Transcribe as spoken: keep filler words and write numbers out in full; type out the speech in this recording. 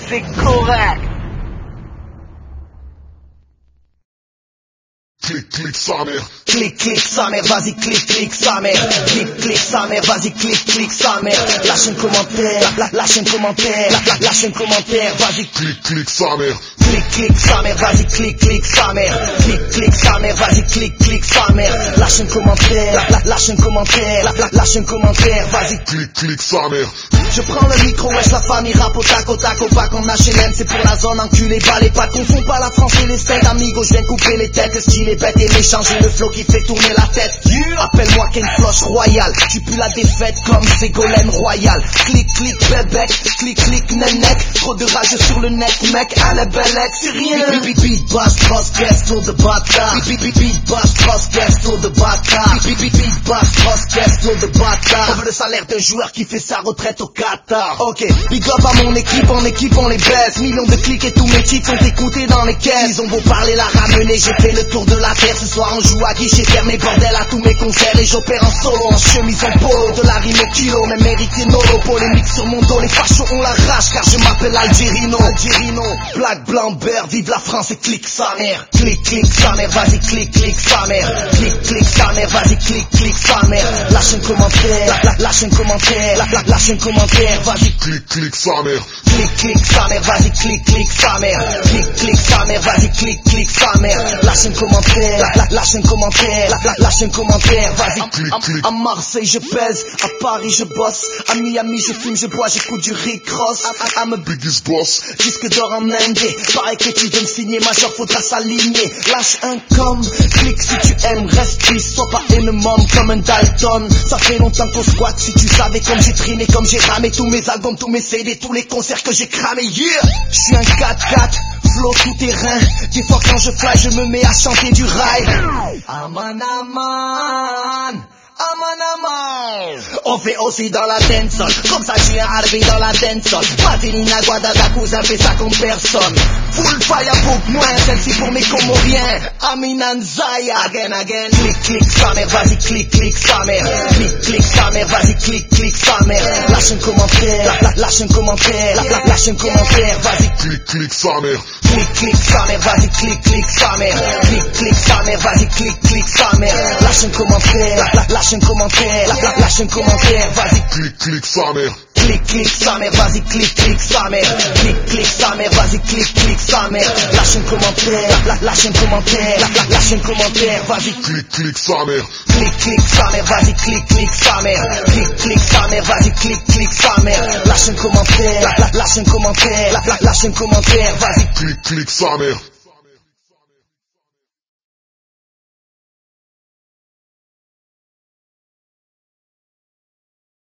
c'est correct. Clic, clic, sa mère. Clic, clic, sa mère, vas-y, clic, clic, sa mère. Clic, clic, sa mère, vas-y, clic, clic, sa mère. Lâche un commentaire, la, lâche un commentaire, la, la, lâche un commentaire, vas-y. Clic, clic, sa mère. Clic, clic, sa mère, vas-y, clic, clic, sa mère. Clic, clic, sa mère, vas-y, clic, clic, sa mère. Lâche un commentaire, la, la, lâche un commentaire, la, la, lâche un commentaire, vas-y. Clic, clic, sa mère. Je prends le micro, wesh, la famille rap au tac au tac au pack en H and M, c'est pour la zone, enculé, bas les pattes. Confonds pas la France et les steaks, amigo, je viens couper les têtes. Le style est bête et méchant, j'ai le flow qui fait tourner la tête. Yeah. Appelle-moi Ken Floche Royal, tu pues la défaite comme Ségolène Royal. Clic, clic, bébec, clic, clic, nenek. Trop de rage sur le net, mec, à la bellec, c'est rien. Beat, beat, bass, cross, guess, tour de bâtard. Beat, beat, beat, bass, cross, guess, tour de bâtard. Beat, beat, beat, bass, cross, guess, tour de bâtard. On veut le salaire d'un joueur qui fait sa retraite au Qatar. Ok, big up à mon équipe, en équipe on les baisse. Millions de clics et tous mes titres sont écoutés dans les caisses. Ils ont beau parler, la ramener, j'ai fait le tour de la terre. Ce soir on joue à guichet fermé, bordel à tous mes concerts. Et j'opère en solo, en chemise en polo. De la rime au kilo, mais mérité nolo. Polémique sur mon dos, les fachos ont la rage car je m'appelle Algerino. Algerino, black, blanc, beurre, vive la France et clique sa mère. Clic, clic, sa mère, vas-y, clic, clic, sa mère. Clic, clic, sa mère, vas-y, clic, clic, sa mère. Lâche un commentaire, la, la, lâche un commentaire, la, la, lâche un commentaire, vas-y. Clic, clic, sa mère. Clic, clic, sa mère, vas-y, clic, clic, sa mère. Clic, clic, sa mère, vas-y, clic, clic, sa mère. Lâche un commentaire, la, la, lâche un commentaire, la, la, lâche un commentaire, vas-y. Clic, clic. À Marseille je pèse, à Paris je bosse, à Miami je fume, je bois, j'écoute du Rick Ross. I'm a Biggest boss. disque d'or en indé, pareil que tu veux me signer, major faudra s'aligner. Lâche un com, clique si tu aimes, reste triste, sois pas une môme comme un Dalton. Ça fait longtemps qu'on squatte, si tu savais comme j'ai triné, comme j'ai ramé tous mes albums, tous mes C D, tous les concerts que j'ai cramé, yeah. J'suis un quatre quatre, flow tout terrain, des fois quand je fly, je me mets à chanter du rail. Aman aman, aman aman. On fait aussi dans la dancehall, comme ça j'ai un Harvey dans la dancehall. Madelina Guadada, cousin fait ça comme personne. Full firebook, moins celle-ci pour mes Comoriens. Aminan Zaya, again again. Clic clic sa mère, vas-y clic clic sa mère. Clic clic sa mère, vas-y clic clic sa mère. Lâche un commentaire, la, la, lâche un commentaire, la, la, lâche un commentaire, vas-y. Clic, clic, sa mère. Clic clic sa mère, vas-y clic clic sa mère. Clic clic sa mère, vas-y clic clic sa mère. Lâche un commentaire, la, la, lâche un commentaire, la, la, lâche un commentaire, vas-y. Clic, clic, sa mère. Clic clic sa mère, vas-y clic clic sa mère. Clic clic sa mère, vas-y clic clic sa mère. Lâche un commentaire, la, lâche un commentaire, la, la, lâche un commentaire, vas-y. Clic, clic, sa mère. Clic clic sa mère, vas-y clic clic sa mère. Clic clic sa mère, vas-y clic clic sa mère. Lâche un commentaire, la, la, lâche un commentaire, la, la, lâche un commentaire, vas-y. Clic, clic, sa mère.